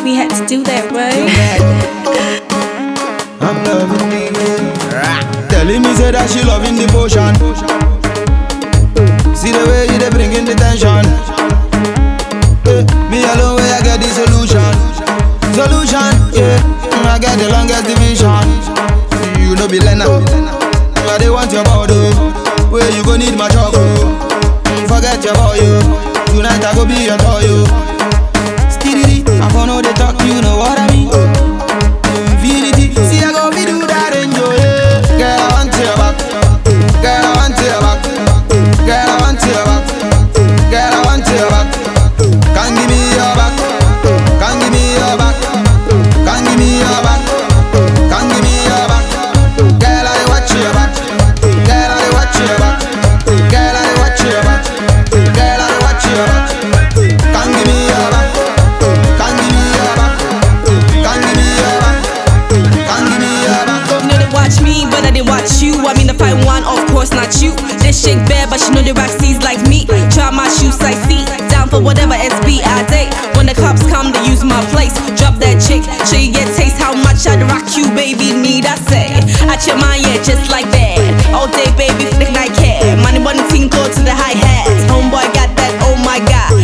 we had to do that, right? I'm loving the way. Telling me say that she loving the potion. See the way you dey bringing the tension. Me alone where I get the solution. Solution, yeah. I get the longest division. You know be Leonard. I dey want your body. Where you go need my chocolate. Forget your boy, yo. Tonight I go be your toy, yo. Steady, I know they talk, you know what I mean. Infinity, see I go be do that enjoy. Girl, I want your back. Girl, I want your back. Girl, I want your back. Girl, I want your back. Can't give me your back. Can't give me your back. Can't give me your back. Can't give me your back. Girl, I watch your back. Girl, I watch your back. Girl, I watch your back. Girl, I watch your back. Can't give me your back. Can't give me your back. Can't give me your back. Can't give me your back. You know they watch me, but I didn't watch you. I mean, if I want, of course not you. They shake bare, but she know they rock seas like me. Try my shoes, I see. Down for whatever SB I date. When the cops come, they use my place. Drop that chick, so you get taste how much I'd rock you, baby. Need I say? At your mind, yeah, just like that. All day, baby, flick like hair. Money, one thing, go to the high hats. Homeboy got that, oh my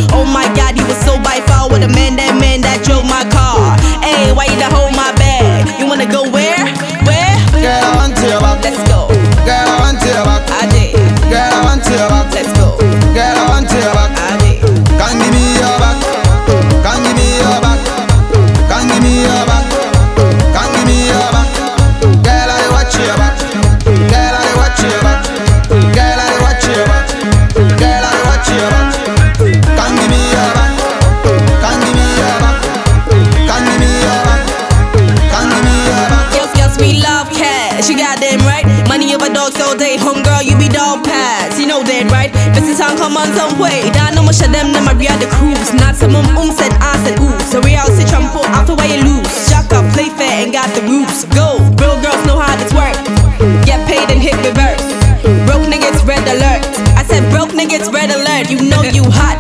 god, he was so by far with a man that drove my car. Hey, why you to hold my bag? You wanna go where? Where? Girl, I want your back. Let's go. Girl, I want your back. I did. Girl, I want your back. Let's go. Girl, I want your back. I did. Can't give me your back. Can't give me your back. Can't give me your back. Can't give me your back. Girl, I watch your back. Girl, I watch your back. Girl, I watch your back. Girl, I watch your back. Can't give me your back. Can't give me your back. Can't give me your back. Can't give me your back. Girls, we love cash. You got them right. Money over dogs all day. Homegirl, you be dog pads. You know that, right? This time come on some way. Da no much of them, Maria the cruise. Not some said I said ooh. So real sit trampo after why you lose. Jack up, play fair and got the roots. Go, real girls know how this work. Get paid and hit reverse. Broke niggas red alert. I said broke niggas red alert. You know you hot.